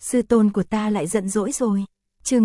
sư tôn của ta lại giận dỗi rồi. Chương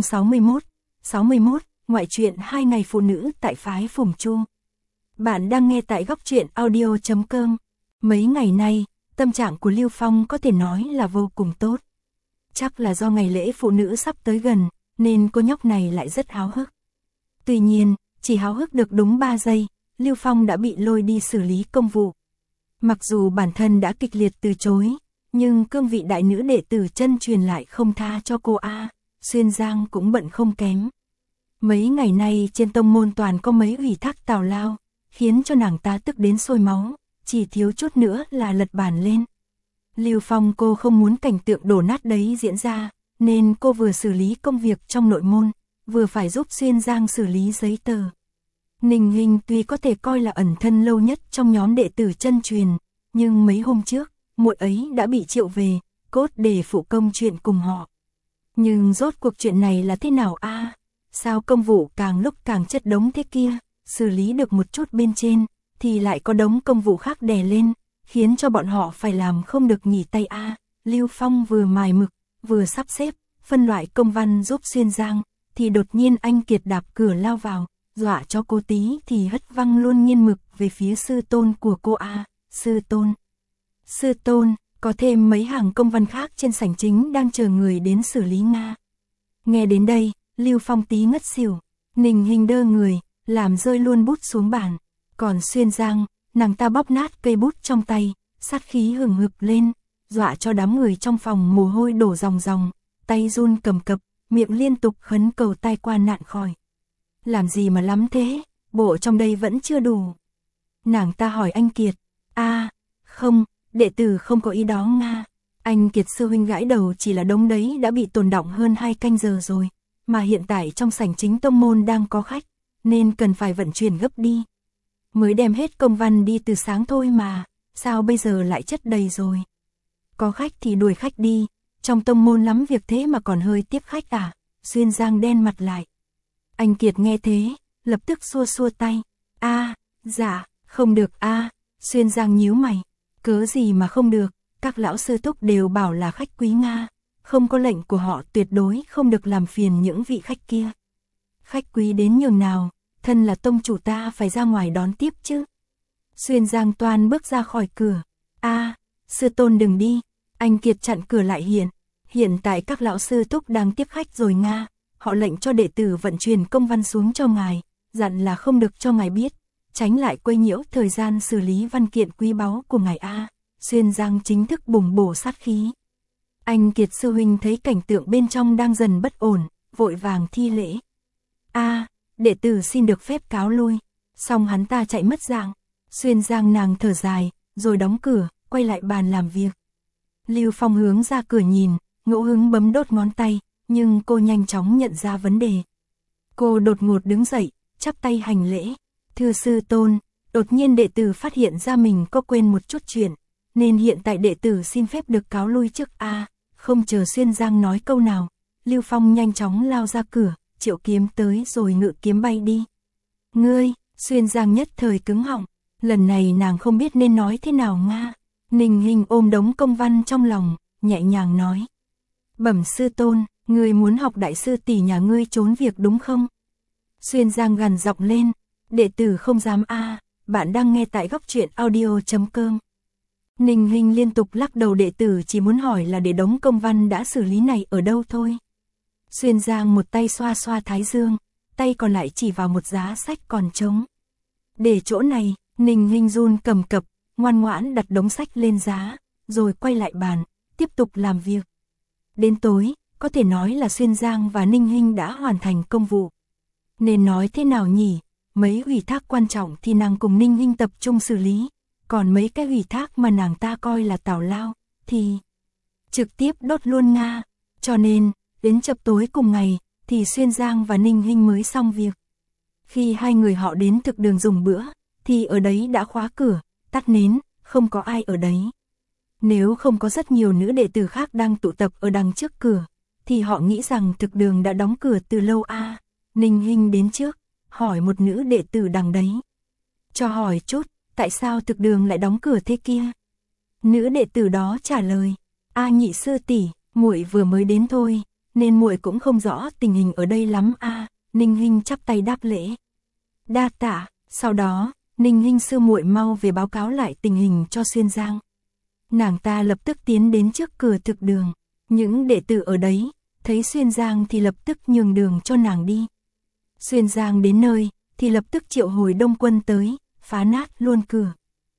61, ngoại truyện 2 ngày phụ nữ tại phái Phùng Chu. Bạn đang nghe tại góc truyện audio.com. Mấy ngày nay, tâm trạng của Lưu Phong có thể nói là vô cùng tốt. Chắc là do ngày lễ phụ nữ sắp tới gần, nên cô nhóc này lại rất háo hức. Tuy nhiên, chỉ háo hức được đúng 3 giây, Lưu Phong đã bị lôi đi xử lý công vụ. Mặc dù bản thân đã kịch liệt từ chối, nhưng cương vị đại nữ đệ tử chân truyền lại không tha cho cô a. Xuyên Giang cũng bận không kém. Mấy ngày nay trên tông môn toàn có mấy ủy thác tào lao, khiến cho nàng ta tức đến sôi máu, chỉ thiếu chút nữa là lật bàn lên. Lưu Phong cô không muốn cảnh tượng đổ nát đấy diễn ra, nên cô vừa xử lý công việc trong nội môn, vừa phải giúp Xuyên Giang xử lý giấy tờ. Ninh Hinh tuy có thể coi là ẩn thân lâu nhất trong nhóm đệ tử chân truyền, nhưng mấy hôm trước, muội ấy đã bị triệu về, cốt để phụ công chuyện cùng họ. Nhưng rốt cuộc chuyện này là thế nào a? Sao công vụ càng lúc càng chất đống thế kia, xử lý được một chút bên trên, thì lại có đống công vụ khác đè lên, khiến cho bọn họ phải làm không được nghỉ tay a. Lưu Phong vừa mài mực, vừa sắp xếp, phân loại công văn giúp Xuyên Giang, thì đột nhiên anh Kiệt đạp cửa lao vào, dọa cho cô tí thì hất văng luôn nghiên mực về phía sư tôn của cô a. Sư tôn, có thêm mấy hàng công văn khác trên sảnh chính đang chờ người đến xử lý nga. Nghe đến đây, Lưu Phong tí ngất xỉu, Ninh Hinh đơ người, làm rơi luôn bút xuống bàn. Còn Xuyên Giang, nàng ta bóp nát cây bút trong tay, sát khí hừng hực lên, dọa cho đám người trong phòng mồ hôi đổ ròng ròng, tay run cầm cập, miệng liên tục khấn cầu tai qua nạn khỏi. Làm gì mà lắm thế, bộ trong đây vẫn chưa đủ. Nàng ta hỏi anh Kiệt, không, đệ tử không có ý đó nga. Anh Kiệt sư huynh gãi đầu, chỉ là đống đấy đã bị tồn đọng hơn 2 canh giờ rồi, mà hiện tại trong sảnh chính tông môn đang có khách, nên cần phải vận chuyển gấp đi. Mới đem hết công văn đi từ sáng thôi mà, sao bây giờ lại chất đầy rồi? Có khách thì đuổi khách đi, trong tông môn lắm việc thế mà còn hơi tiếp khách à? Xuyên Giang đen mặt lại. Anh Kiệt nghe thế, lập tức xua xua tay. Dạ, không được Xuyên Giang nhíu mày. Cớ gì mà không được, các lão sư túc đều bảo là khách quý nga, không có lệnh của họ tuyệt đối không được làm phiền những vị khách kia. Khách quý đến nhường nào, thân là tông chủ ta phải ra ngoài đón tiếp chứ. Xuyên Giang toan bước ra khỏi cửa. Sư tôn đừng đi. Anh Kiệt chặn cửa lại. Hiện tại các lão sư túc đang tiếp khách rồi nga, họ lệnh cho đệ tử vận chuyển công văn xuống cho ngài, dặn là không được cho ngài biết, tránh lại quấy nhiễu thời gian xử lý văn kiện quý báu của ngài a. Xuyên Giang chính thức bùng bổ sát khí. Anh Kiệt sư huynh thấy cảnh tượng bên trong đang dần bất ổn, vội vàng thi lễ. Đệ tử xin được phép cáo lui. Xong hắn ta chạy mất dạng. Xuyên Giang nàng thở dài, rồi đóng cửa, quay lại bàn làm việc. Lưu Phong hướng ra cửa nhìn, ngẫu hứng bấm đốt ngón tay, nhưng cô nhanh chóng nhận ra vấn đề. Cô đột ngột đứng dậy, chắp tay hành lễ. Thưa sư tôn, đột nhiên đệ tử phát hiện ra mình có quên một chút chuyện, nên hiện tại đệ tử xin phép được cáo lui trước Không chờ Xuyên Giang nói câu nào, Lưu Phong nhanh chóng lao ra cửa, triệu kiếm tới rồi ngự kiếm bay đi. Ngươi, Xuyên Giang nhất thời cứng họng, lần này nàng không biết nên nói thế nào nga. Ninh Hinh ôm đống công văn trong lòng, nhẹ nhàng nói. Bẩm sư tôn, ngươi muốn học đại sư tỷ nhà ngươi trốn việc đúng không? Xuyên Giang gằn giọng lên, đệ tử không dám bạn đang nghe tại góc truyện audio.com. Ninh Hinh liên tục lắc đầu, đệ tử chỉ muốn hỏi là để đống công văn đã xử lý này ở đâu thôi. Xuyên Giang một tay xoa xoa thái dương, tay còn lại chỉ vào một giá sách còn trống. Để chỗ này, Ninh Hinh run cầm cập, ngoan ngoãn đặt đống sách lên giá, rồi quay lại bàn, tiếp tục làm việc. Đến tối, có thể nói là Xuyên Giang và Ninh Hinh đã hoàn thành công vụ. Nên nói thế nào nhỉ, mấy ủy thác quan trọng thì nàng cùng Ninh Hinh tập trung xử lý, còn mấy cái ủy thác mà nàng ta coi là tào lao, thì trực tiếp đốt luôn nga. Cho nên, đến chập tối cùng ngày, thì Xuyên Giang và Ninh Hinh mới xong việc. Khi hai người họ đến thực đường dùng bữa, thì ở đấy đã khóa cửa, tắt nến, không có ai ở đấy. Nếu không có rất nhiều nữ đệ tử khác đang tụ tập ở đằng trước cửa, thì họ nghĩ rằng thực đường đã đóng cửa từ lâu Ninh Hinh đến trước, hỏi một nữ đệ tử đằng đấy. Cho hỏi chút, tại sao thực đường lại đóng cửa thế kia? Nữ đệ tử đó trả lời, nhị sư tỷ, muội vừa mới đến thôi, nên muội cũng không rõ tình hình ở đây lắm a. Ninh Hinh chắp tay đáp lễ. Đa tạ. Sau đó, Ninh Hinh sư muội mau về báo cáo lại tình hình cho Xuyên Giang. Nàng ta lập tức tiến đến trước cửa thực đường. Những đệ tử ở đấy, thấy Xuyên Giang thì lập tức nhường đường cho nàng đi. Xuyên Giang đến nơi, thì lập tức triệu hồi đông quân tới, phá nát luôn cửa.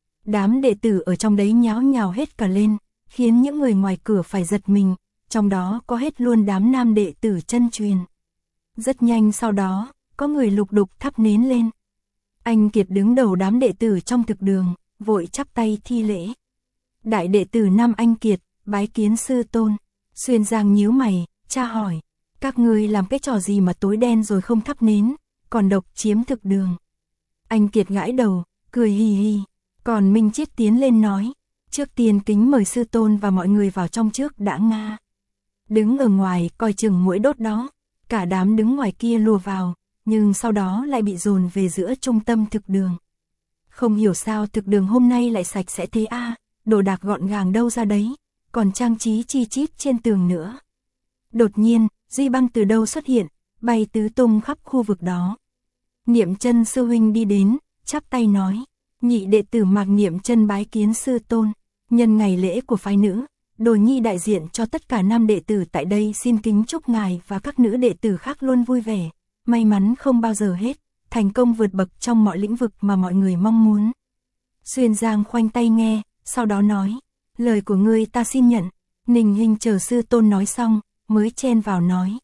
Đám đệ tử ở trong đấy nháo nhào hết cả lên, khiến những người ngoài cửa phải giật mình, trong đó có hết luôn đám nam đệ tử chân truyền. Rất nhanh sau đó, có người lục đục thắp nến lên. Anh Kiệt đứng đầu đám đệ tử trong thực đường, vội chắp tay thi lễ. Đại đệ tử Nam Anh Kiệt, bái kiến sư tôn. Xuyên Giang nhíu mày, tra hỏi, các ngươi làm cái trò gì mà tối đen rồi không thắp nến, còn độc chiếm thực đường. Anh Kiệt gãi đầu, cười hì hì, còn Minh Chiết tiến lên nói, trước tiên kính mời sư tôn và mọi người vào trong trước đã nga. Đứng ở ngoài coi chừng muỗi đốt đó, cả đám đứng ngoài kia lùa vào, nhưng sau đó lại bị dồn về giữa trung tâm thực đường. Không hiểu sao thực đường hôm nay lại sạch sẽ thế a, đồ đạc gọn gàng đâu ra đấy, còn trang trí chi chít trên tường nữa. Đột nhiên, Duy Băng từ đâu xuất hiện, bay tứ tung khắp khu vực đó. Niệm Chân sư huynh đi đến, chắp tay nói, nhị đệ tử Mạc Niệm Chân bái kiến sư tôn, nhân ngày lễ của phái nữ, Đồ Nhi đại diện cho tất cả nam đệ tử tại đây xin kính chúc ngài và các nữ đệ tử khác luôn vui vẻ, may mắn không bao giờ hết, thành công vượt bậc trong mọi lĩnh vực mà mọi người mong muốn. Xuyên Giang khoanh tay nghe, sau đó nói, lời của ngươi ta xin nhận. Ninh Hinh chờ sư tôn nói xong, mới chen vào nói,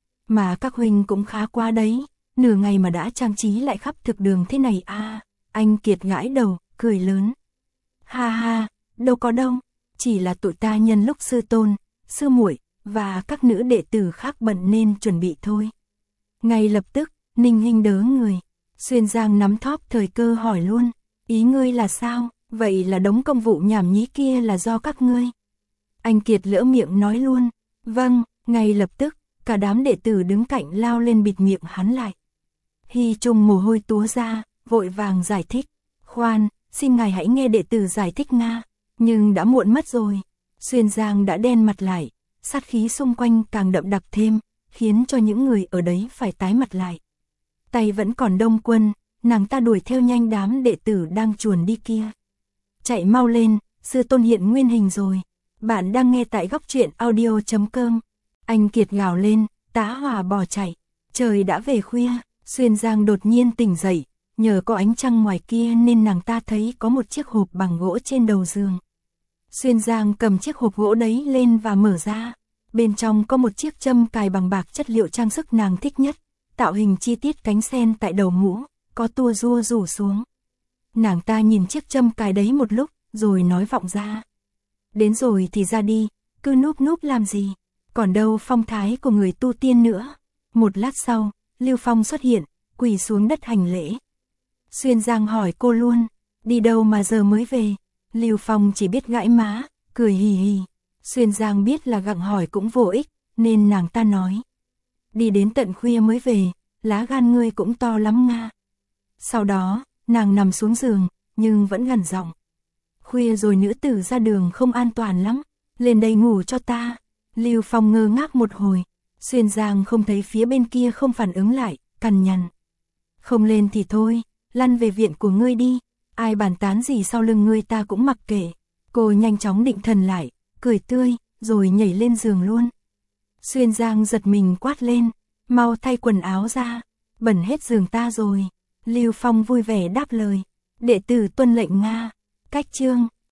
mà các huynh cũng khá quá đấy, nửa ngày mà đã trang trí lại khắp thực đường thế này a. Anh Kiệt gãi đầu, cười lớn. Ha ha, đâu có đâu, chỉ là tụi ta nhân lúc sư tôn, sư muội và các nữ đệ tử khác bận nên chuẩn bị thôi. Ngay lập tức, Ninh Hinh đớ người. Xuyên Giang nắm thóp thời cơ hỏi luôn, ý ngươi là sao, vậy là đống công vụ nhảm nhí kia là do các ngươi. Anh Kiệt lỡ miệng nói luôn, vâng, ngay lập tức, cả đám đệ tử đứng cạnh lao lên bịt miệng hắn lại. Hy Trung mồ hôi túa ra, vội vàng giải thích, khoan, xin ngài hãy nghe đệ tử giải thích nga, nhưng đã muộn mất rồi. Xuyên Giang đã đen mặt lại, sát khí xung quanh càng đậm đặc thêm, khiến cho những người ở đấy phải tái mặt lại. Tay vẫn còn đông quân, nàng ta đuổi theo nhanh đám đệ tử đang chuồn đi kia. Chạy mau lên, sư tôn hiện nguyên hình rồi. Bạn đang nghe tại góc truyện audio.com. Anh Kiệt gào lên, tá hỏa bỏ chạy. Trời đã về khuya, Xuyên Giang đột nhiên tỉnh dậy, nhờ có ánh trăng ngoài kia nên nàng ta thấy có một chiếc hộp bằng gỗ trên đầu giường. Xuyên Giang cầm chiếc hộp gỗ đấy lên và mở ra. Bên trong có một chiếc châm cài bằng bạc, chất liệu trang sức nàng thích nhất, tạo hình chi tiết cánh sen tại đầu mũ, có tua rua rủ xuống. Nàng ta nhìn chiếc châm cài đấy một lúc, rồi nói vọng ra. Đến rồi thì ra đi, cứ núp núp làm gì, còn đâu phong thái của người tu tiên nữa. Một lát sau, Lưu Phong xuất hiện, quỳ xuống đất hành lễ. Xuyên Giang hỏi cô luôn, đi đâu mà giờ mới về? Lưu Phong chỉ biết gãi má, cười hì hì. Xuyên Giang biết là gặng hỏi cũng vô ích, nên nàng ta nói, đi đến tận khuya mới về, lá gan ngươi cũng to lắm nga. Sau đó, nàng nằm xuống giường, nhưng vẫn gằn giọng, khuya rồi nữ tử ra đường không an toàn lắm, lên đây ngủ cho ta. Lưu Phong ngơ ngác một hồi, Xuyên Giang không thấy phía bên kia không phản ứng lại, cằn nhằn, không lên thì thôi, lăn về viện của ngươi đi, ai bàn tán gì sau lưng ngươi ta cũng mặc kệ. Cô nhanh chóng định thần lại, cười tươi, rồi nhảy lên giường luôn. Xuyên Giang giật mình quát lên, mau thay quần áo ra, bẩn hết giường ta rồi. Lưu Phong vui vẻ đáp lời, đệ tử tuân lệnh nga. Cách chương